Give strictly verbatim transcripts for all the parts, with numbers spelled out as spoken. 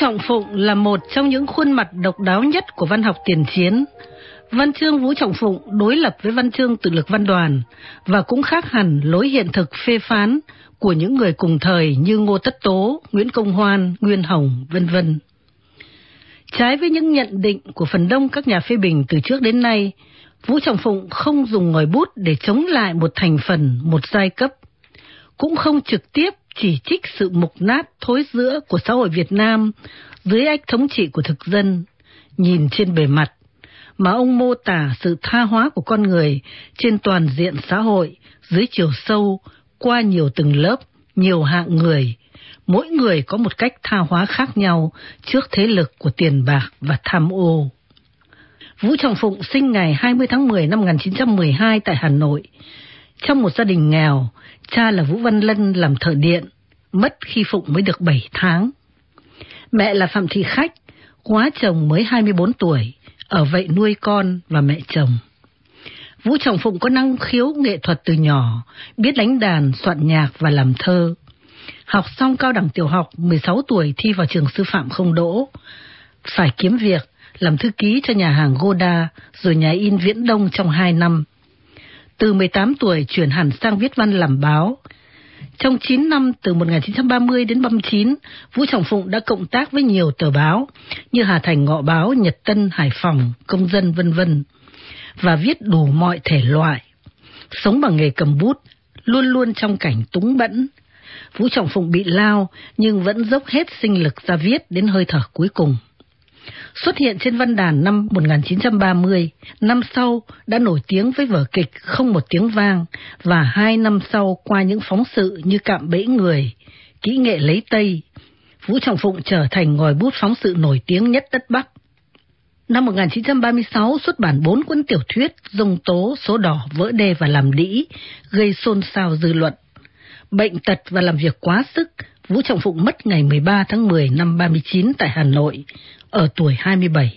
Trọng Phụng là một trong những khuôn mặt độc đáo nhất của văn học tiền chiến. Văn chương Vũ Trọng Phụng đối lập với văn chương tự lực Văn Đoàn và cũng khác hẳn lối hiện thực phê phán của những người cùng thời như Ngô Tất Tố, Nguyễn Công Hoan, Nguyên Hồng, vân vân. Trái với những nhận định của phần đông các nhà phê bình từ trước đến nay, Vũ Trọng Phụng không dùng ngòi bút để chống lại một thành phần, một giai cấp, cũng không trực tiếp chỉ trích sự mục nát thối rữa của xã hội Việt Nam dưới ách thống trị của thực dân, nhìn trên bề mặt, mà ông mô tả sự tha hóa của con người trên toàn diện xã hội, dưới chiều sâu, qua nhiều tầng lớp, nhiều hạng người, mỗi người có một cách tha hóa khác nhau trước thế lực của tiền bạc và tham ô. Vũ Trọng Phụng sinh ngày hai mươi tháng mười năm một nghìn chín trăm mười hai tại Hà Nội. Trong một gia đình nghèo, cha là Vũ Văn Lân làm thợ điện, mất khi Phụng mới được bảy tháng. Mẹ là Phạm Thị Khách, quá chồng mới hai mươi bốn tuổi, ở vậy nuôi con và mẹ chồng. Vũ Trọng Phụng có năng khiếu nghệ thuật từ nhỏ, biết đánh đàn, soạn nhạc và làm thơ. Học xong cao đẳng tiểu học, mười sáu tuổi thi vào trường sư phạm không đỗ. Phải kiếm việc, làm thư ký cho nhà hàng Goda, rồi nhà in Viễn Đông trong hai năm. Từ mười tám tuổi chuyển hẳn sang viết văn làm báo. Trong chín năm từ một nghìn chín trăm ba mươi đến ba mươi chín, Vũ Trọng Phụng đã cộng tác với nhiều tờ báo như Hà Thành Ngọ Báo, Nhật Tân, Hải Phòng, Công dân vân vân và viết đủ mọi thể loại. Sống bằng nghề cầm bút, luôn luôn trong cảnh túng bẫn. Vũ Trọng Phụng bị lao nhưng vẫn dốc hết sinh lực ra viết đến hơi thở cuối cùng. Xuất hiện trên văn đàn năm một nghìn chín trăm ba mươi, năm sau đã nổi tiếng với vở kịch Không một tiếng vang, và hai năm sau qua những phóng sự như Cạm bẫy người, Kỹ nghệ lấy Tây, Vũ Trọng Phụng trở thành ngòi bút phóng sự nổi tiếng nhất đất Bắc. Năm một nghìn chín trăm ba mươi sáu xuất bản bốn cuốn tiểu thuyết Dông tố, Số đỏ, Vỡ đê và Làm đĩ, gây xôn xao dư luận. Bệnh tật và làm việc quá sức, Vũ Trọng Phụng mất ngày mười ba tháng mười năm ba mươi chín tại Hà Nội, ở tuổi hai mươi bảy.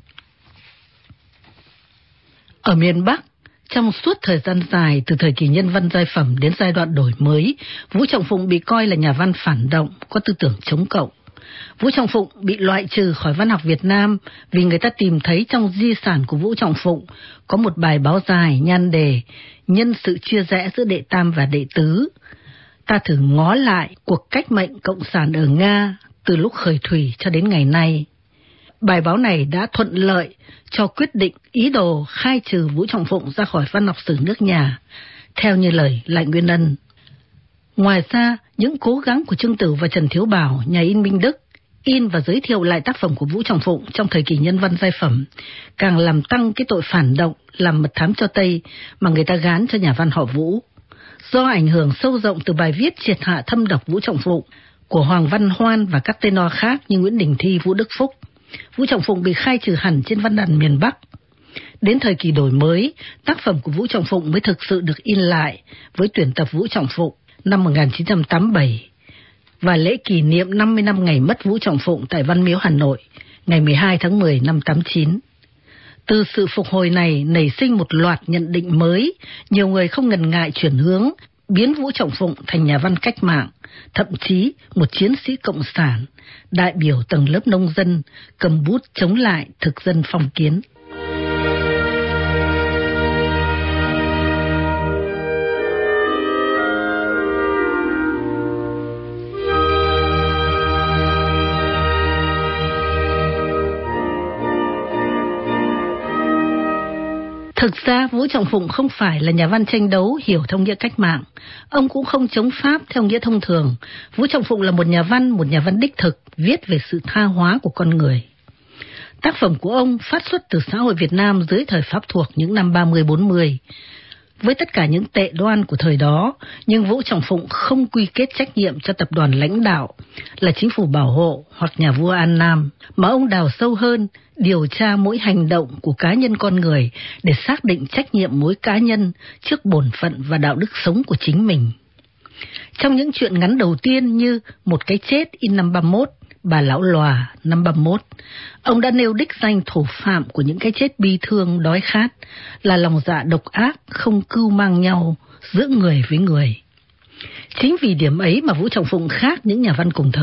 Ở miền Bắc, trong suốt thời gian dài từ thời kỳ nhân văn giai phẩm đến giai đoạn đổi mới, Vũ Trọng Phụng bị coi là nhà văn phản động, có tư tưởng chống cộng. Vũ Trọng Phụng bị loại trừ khỏi văn học Việt Nam vì người ta tìm thấy trong di sản của Vũ Trọng Phụng có một bài báo dài nhan đề Nhân sự chia rẽ giữa đệ tam và đệ tứ. Ta thử ngó lại cuộc cách mệnh cộng sản ở Nga từ lúc khởi thủy cho đến ngày nay. Bài báo này đã thuận lợi cho quyết định ý đồ khai trừ Vũ Trọng Phụng ra khỏi văn học sử nước nhà, theo như lời Lại Nguyên Ân. Ngoài ra, những cố gắng của Trương Tử và Trần Thiếu Bảo, nhà in Minh Đức, in và giới thiệu lại tác phẩm của Vũ Trọng Phụng trong thời kỳ nhân văn giai phẩm, càng làm tăng cái tội phản động, làm mật thám cho Tây mà người ta gán cho nhà văn họ Vũ. Do ảnh hưởng sâu rộng từ bài viết triệt hạ thâm độc Vũ Trọng Phụng của Hoàng Văn Hoan và các tenor khác như Nguyễn Đình Thi, Vũ Đức Phúc, Vũ Trọng Phụng bị khai trừ hẳn trên văn đàn miền Bắc. Đến thời kỳ đổi mới, tác phẩm của Vũ Trọng Phụng mới thực sự được in lại với tuyển tập Vũ Trọng Phụng năm một nghìn chín trăm tám mươi bảy và lễ kỷ niệm năm mươi năm ngày mất Vũ Trọng Phụng tại Văn Miếu Hà Nội, ngày mười hai tháng mười năm tám mươi chín. Từ sự phục hồi này nảy sinh một loạt nhận định mới, nhiều người không ngần ngại chuyển hướng, biến Vũ Trọng Phụng thành nhà văn cách mạng, thậm chí một chiến sĩ cộng sản, đại biểu tầng lớp nông dân, cầm bút chống lại thực dân phong kiến. Thực ra, Vũ Trọng Phụng không phải là nhà văn tranh đấu hiểu theo nghĩa cách mạng. Ông cũng không chống Pháp theo nghĩa thông thường. Vũ Trọng Phụng là một nhà văn, một nhà văn đích thực, viết về sự tha hóa của con người. Tác phẩm của ông phát xuất từ xã hội Việt Nam dưới thời Pháp thuộc những năm ba mươi bốn mươi. Với tất cả những tệ đoan của thời đó, nhưng Vũ Trọng Phụng không quy kết trách nhiệm cho tập đoàn lãnh đạo là chính phủ bảo hộ hoặc nhà vua An Nam, mà ông đào sâu hơn, điều tra mỗi hành động của cá nhân con người để xác định trách nhiệm mỗi cá nhân trước bổn phận và đạo đức sống của chính mình. Trong những truyện ngắn đầu tiên như Một cái chết in năm ba mươi mốt, Bà Lão Lòa năm ba mươi mốt, ông đã nêu đích danh thủ phạm của những cái chết bi thương đói khát là lòng dạ độc ác không cưu mang nhau giữa người với người. Chính vì điểm ấy mà Vũ Trọng Phụng khác những nhà văn cùng thời.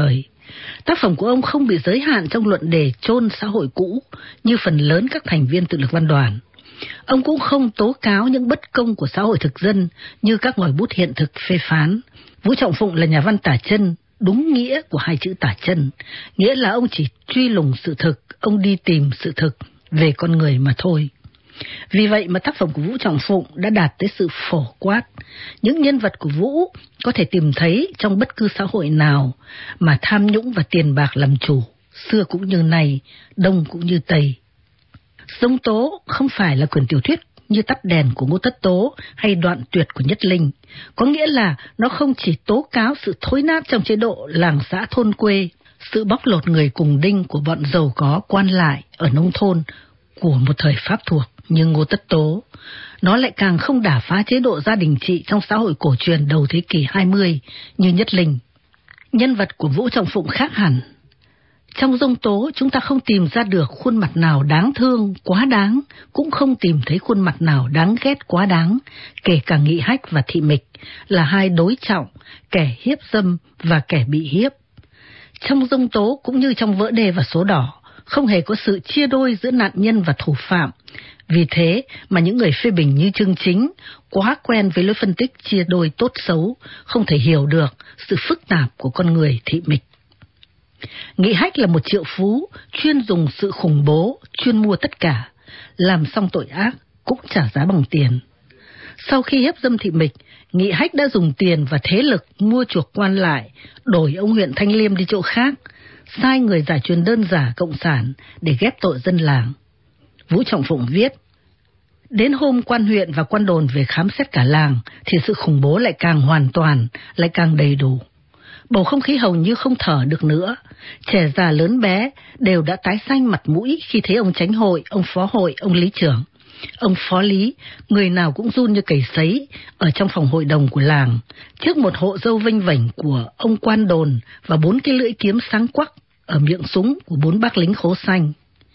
Tác phẩm của ông không bị giới hạn trong luận đề chôn xã hội cũ như phần lớn các thành viên tự lực văn đoàn. Ông cũng không tố cáo những bất công của xã hội thực dân như các ngòi bút hiện thực phê phán. Vũ Trọng Phụng là nhà văn tả chân, đúng nghĩa của hai chữ tả chân, nghĩa là ông chỉ truy lùng sự thực, ông đi tìm sự thực về con người mà thôi. Vì vậy mà tác phẩm của Vũ Trọng Phụng đã đạt tới sự phổ quát. Những nhân vật của Vũ có thể tìm thấy trong bất cứ xã hội nào mà tham nhũng và tiền bạc làm chủ, xưa cũng như nay, đông cũng như tây. Dông tố không phải là quyển tiểu thuyết như Tắt đèn của Ngô Tất Tố hay Đoạn tuyệt của Nhất Linh, có nghĩa là nó không chỉ tố cáo sự thối nát trong chế độ làng xã thôn quê, sự bóc lột người cùng đinh của bọn giàu có quan lại ở nông thôn của một thời Pháp thuộc như Ngô Tất Tố. Nó lại càng không đả phá chế độ gia đình trị trong xã hội cổ truyền đầu thế kỷ hai mươi như Nhất Linh. Nhân vật của Vũ Trọng Phụng khác hẳn. Trong Dông tố chúng ta không tìm ra được khuôn mặt nào đáng thương, quá đáng, cũng không tìm thấy khuôn mặt nào đáng ghét quá đáng, kể cả Nghị Hách và Thị Mịch là hai đối trọng, kẻ hiếp dâm và kẻ bị hiếp. Trong Dông tố cũng như trong Vỡ đê và Số đỏ, không hề có sự chia đôi giữa nạn nhân và thủ phạm. Vì thế mà những người phê bình như Chương Chính quá quen với lối phân tích chia đôi tốt xấu, không thể hiểu được sự phức tạp của con người Thị Mịch. Nghị Hách là một triệu phú, chuyên dùng sự khủng bố, chuyên mua tất cả, làm xong tội ác cũng trả giá bằng tiền. Sau khi hiếp dâm Thị Mịch, Nghị Hách đã dùng tiền và thế lực mua chuộc quan lại, đổi ông huyện Thanh Liêm đi chỗ khác, sai người giải truyền đơn giả cộng sản để ghép tội dân làng. Vũ Trọng Phụng viết: đến hôm quan huyện và quan đồn về khám xét cả làng thì sự khủng bố lại càng hoàn toàn, lại càng đầy đủ. Bầu không khí hầu như không thở được nữa. Trẻ già lớn bé đều đã tái xanh mặt mũi khi thấy ông chánh hội, ông phó hội, ông lý trưởng. Ông phó lý, người nào cũng run như cầy sấy ở trong phòng hội đồng của làng, trước một hộ dâu vênh vảnh của ông quan đồn và bốn cái lưỡi kiếm sáng quắc ở miệng súng của bốn bác lính khố xanh.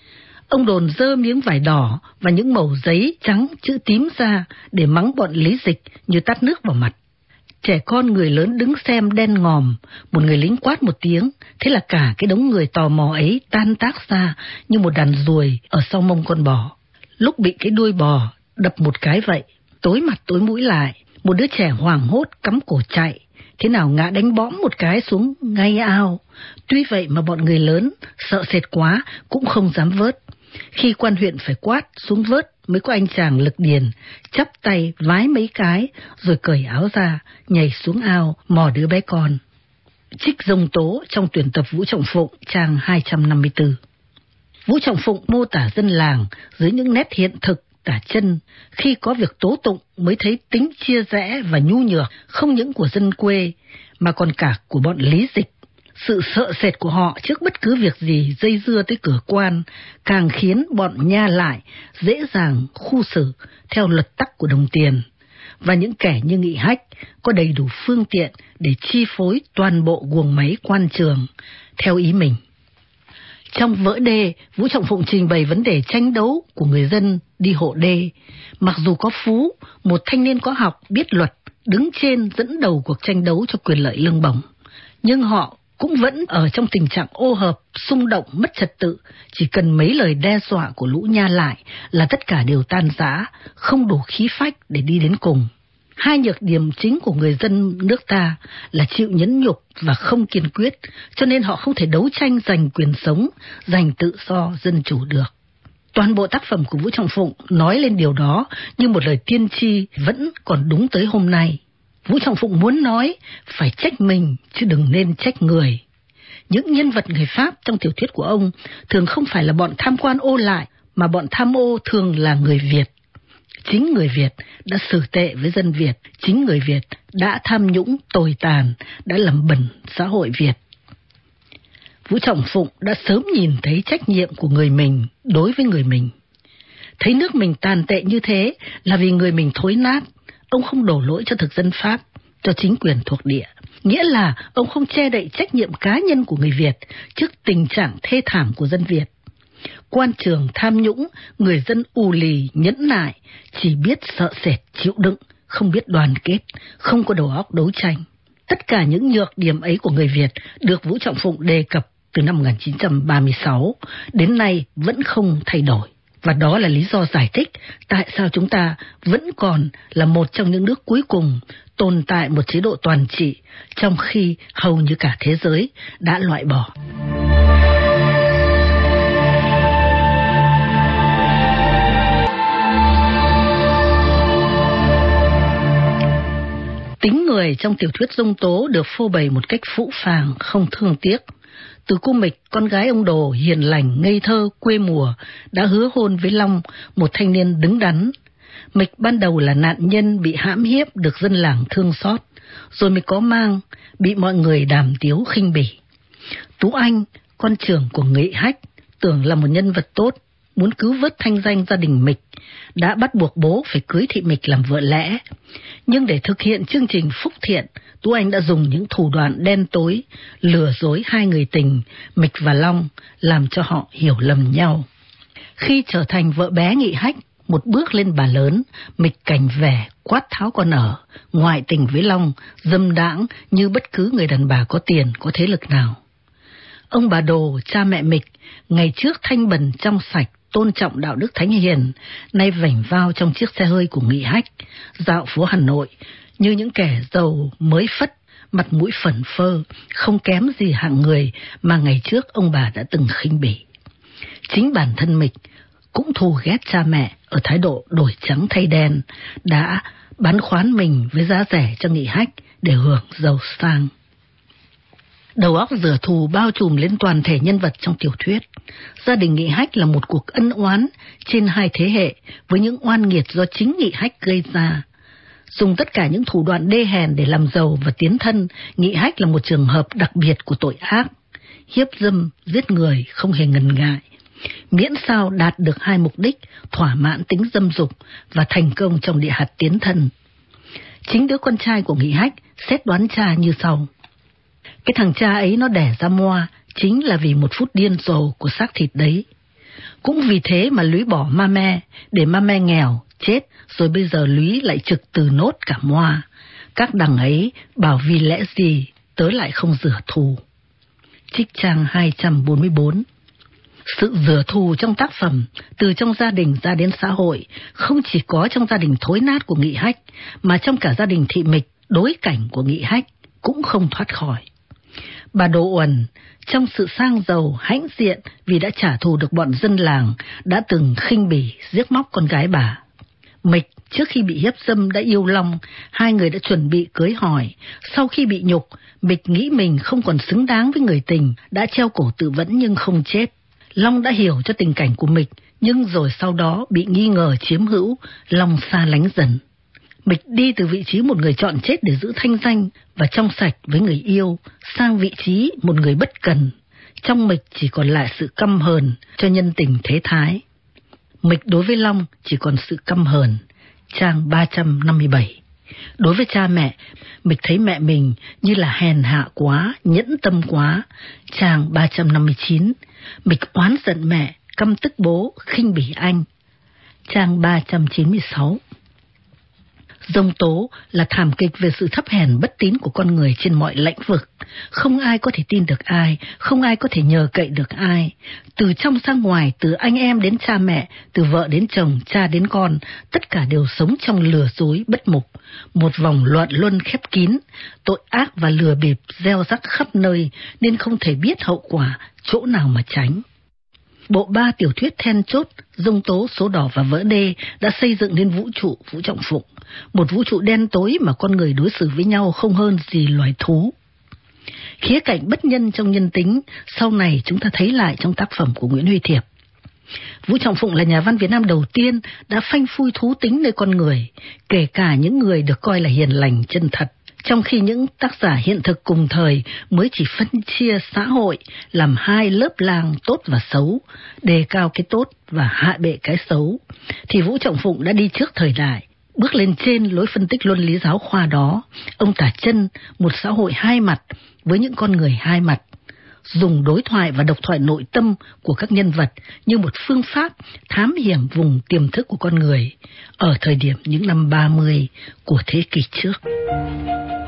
Ông đồn dơ miếng vải đỏ và những mẩu giấy trắng chữ tím ra để mắng bọn Lý Dịch như tát nước vào mặt. Trẻ con người lớn đứng xem đen ngòm, một người lính quát một tiếng, thế là cả cái đống người tò mò ấy tan tác ra như một đàn ruồi ở sau mông con bò. Lúc bị cái đuôi bò đập một cái vậy, tối mặt tối mũi lại, một đứa trẻ hoảng hốt cắm cổ chạy, thế nào ngã đánh bõm một cái xuống ngay ao. Tuy vậy mà bọn người lớn sợ sệt quá cũng không dám vớt. Khi quan huyện phải quát xuống vớt, mới có anh chàng Lực Điền chắp tay vái mấy cái rồi cởi áo ra, nhảy xuống ao mò đứa bé con. Trích Dông tố trong tuyển tập Vũ Trọng Phụng trang hai trăm năm mươi tư. Vũ Trọng Phụng mô tả dân làng dưới những nét hiện thực tả chân, khi có việc tố tụng mới thấy tính chia rẽ và nhu nhược không những của dân quê mà còn cả của bọn Lý Dịch. Sự sợ sệt của họ trước bất cứ việc gì dây dưa tới cửa quan càng khiến bọn nha lại dễ dàng khu xử theo luật tắc của đồng tiền, và những kẻ như Nghị Hách có đầy đủ phương tiện để chi phối toàn bộ guồng máy quan trường theo ý mình. Trong Vỡ đê, Vũ Trọng Phụng trình bày vấn đề tranh đấu của người dân đi hộ đê. Mặc dù có Phú, một thanh niên có học biết luật, đứng trên dẫn đầu cuộc tranh đấu cho quyền lợi lương bổng, nhưng họ cũng vẫn ở trong tình trạng ô hợp, xung động, mất trật tự. Chỉ cần mấy lời đe dọa của lũ nha lại là tất cả đều tan rã, không đủ khí phách để đi đến cùng. Hai nhược điểm chính của người dân nước ta là chịu nhẫn nhục và không kiên quyết, cho nên họ không thể đấu tranh giành quyền sống, giành tự do, dân chủ được. Toàn bộ tác phẩm của Vũ Trọng Phụng nói lên điều đó như một lời tiên tri vẫn còn đúng tới hôm nay. Vũ Trọng Phụng muốn nói phải trách mình chứ đừng nên trách người. Những nhân vật người Pháp trong tiểu thuyết của ông thường không phải là bọn tham quan ô lại, mà bọn tham ô thường là người Việt. Chính người Việt đã xử tệ với dân Việt, chính người Việt đã tham nhũng tồi tàn, đã làm bẩn xã hội Việt. Vũ Trọng Phụng đã sớm nhìn thấy trách nhiệm của người mình đối với người mình. Thấy nước mình tàn tệ như thế là vì người mình thối nát, ông không đổ lỗi cho thực dân Pháp, cho chính quyền thuộc địa. Nghĩa là ông không che đậy trách nhiệm cá nhân của người Việt trước tình trạng thê thảm của dân Việt. Quan trường tham nhũng, người dân ù lì, nhẫn nại, chỉ biết sợ sệt, chịu đựng, không biết đoàn kết, không có đầu óc đấu tranh. Tất cả những nhược điểm ấy của người Việt được Vũ Trọng Phụng đề cập từ năm một nghìn chín trăm ba mươi sáu đến nay vẫn không thay đổi. Và đó là lý do giải thích tại sao chúng ta vẫn còn là một trong những nước cuối cùng tồn tại một chế độ toàn trị, trong khi hầu như cả thế giới đã loại bỏ. Tính người trong tiểu thuyết Dông Tố được phô bày một cách phũ phàng, không thương tiếc. Từ cô Mịch, con gái ông Đồ, hiền lành, ngây thơ, quê mùa, đã hứa hôn với Long, một thanh niên đứng đắn. Mịch ban đầu là nạn nhân bị hãm hiếp được dân làng thương xót, rồi mới có Mang, bị mọi người đàm tiếu khinh bỉ. Tú Anh, con trưởng của Nghị Hách, tưởng là một nhân vật tốt, muốn cứu vớt thanh danh gia đình Mịch, đã bắt buộc bố phải cưới thị Mịch làm vợ lẽ. Nhưng để thực hiện chương trình phúc thiện, Tú Anh đã dùng những thủ đoạn đen tối, lừa dối hai người tình, Mịch và Long, làm cho họ hiểu lầm nhau. Khi trở thành vợ bé Nghị Hách, một bước lên bà lớn, Mịch cảnh vẻ, quát tháo con ở, ngoại tình với Long, dâm đãng như bất cứ người đàn bà có tiền, có thế lực nào. Ông bà Đồ, cha mẹ Mịch, ngày trước thanh bần trong sạch, tôn trọng đạo đức thánh hiền, nay vảnh vào trong chiếc xe hơi của Nghị Hách, dạo phố Hà Nội, như những kẻ giàu mới phất, mặt mũi phẩn phơ, không kém gì hạng người mà ngày trước ông bà đã từng khinh bỉ. Chính bản thân Mịch cũng thù ghét cha mẹ ở thái độ đổi trắng thay đen, đã bán khoán mình với giá rẻ cho Nghị Hách để hưởng giàu sang. Đầu óc rửa thù bao trùm lên toàn thể nhân vật trong tiểu thuyết. Gia đình Nghị Hách là một cuộc ân oán trên hai thế hệ với những oan nghiệt do chính Nghị Hách gây ra. Dùng tất cả những thủ đoạn đê hèn để làm giàu và tiến thân, Nghị Hách là một trường hợp đặc biệt của tội ác. Hiếp dâm, giết người không hề ngần ngại. Miễn sao đạt được hai mục đích, thỏa mãn tính dâm dục và thành công trong địa hạt tiến thân. Chính đứa con trai của Nghị Hách xét đoán cha như sau. Cái thằng cha ấy nó đẻ ra moa chính là vì một phút điên rồ của xác thịt đấy. Cũng vì thế mà Lúy bỏ ma me, để ma me nghèo, chết, rồi bây giờ Lúy lại trực từ nốt cả moa. Các đằng ấy bảo vì lẽ gì tớ lại không rửa thù. Trích trang hai trăm bốn mươi bốn. Sự rửa thù trong tác phẩm, từ trong gia đình ra đến xã hội, không chỉ có trong gia đình thối nát của Nghị Hách, mà trong cả gia đình thị Mịch, đối cảnh của Nghị Hách, cũng không thoát khỏi. Bà Đồ Uẩn, trong sự sang giàu, hãnh diện vì đã trả thù được bọn dân làng, đã từng khinh bỉ, giết móc con gái bà. Mịch, trước khi bị hiếp dâm đã yêu Long, hai người đã chuẩn bị cưới hỏi. Sau khi bị nhục, Mịch nghĩ mình không còn xứng đáng với người tình, đã treo cổ tự vẫn nhưng không chết. Long đã hiểu cho tình cảnh của Mịch, nhưng rồi sau đó bị nghi ngờ chiếm hữu, Long xa lánh dần. Mịch đi từ vị trí một người chọn chết để giữ thanh danh và trong sạch với người yêu, sang vị trí một người bất cần. Trong Mịch chỉ còn lại sự căm hờn cho nhân tình thế thái. Mịch đối với Long chỉ còn sự căm hờn. Trang ba trăm năm mươi bảy. Đối với cha mẹ, Mịch thấy mẹ mình như là hèn hạ quá, nhẫn tâm quá. Trang ba trăm năm mươi chín. Mịch oán giận mẹ, căm tức bố, khinh bỉ anh. Trang ba trăm chín mươi sáu. Dông Tố là thảm kịch về sự thấp hèn bất tín của con người trên mọi lĩnh vực. Không ai có thể tin được ai, không ai có thể nhờ cậy được ai. Từ trong sang ngoài, từ anh em đến cha mẹ, từ vợ đến chồng, cha đến con, tất cả đều sống trong lừa dối bất mục. Một vòng loạn luân khép kín, tội ác và lừa bịp gieo rắc khắp nơi nên không thể biết hậu quả, chỗ nào mà tránh. Bộ ba tiểu thuyết then chốt, Dông Tố, Số Đỏ và Vỡ Đê đã xây dựng nên vũ trụ Vũ Trọng Phụng, một vũ trụ đen tối mà con người đối xử với nhau không hơn gì loài thú. Khía cạnh bất nhân trong nhân tính, sau này chúng ta thấy lại trong tác phẩm của Nguyễn Huy Thiệp. Vũ Trọng Phụng là nhà văn Việt Nam đầu tiên đã phanh phui thú tính nơi con người, kể cả những người được coi là hiền lành chân thật. Trong khi những tác giả hiện thực cùng thời mới chỉ phân chia xã hội làm hai lớp lang tốt và xấu, đề cao cái tốt và hạ bệ cái xấu, thì Vũ Trọng Phụng đã đi trước thời đại, bước lên trên lối phân tích luân lý giáo khoa đó. Ông tả chân một xã hội hai mặt với những con người hai mặt, dùng đối thoại và độc thoại nội tâm của các nhân vật như một phương pháp thám hiểm vùng tiềm thức của con người ở thời điểm những năm ba mươi của thế kỷ trước.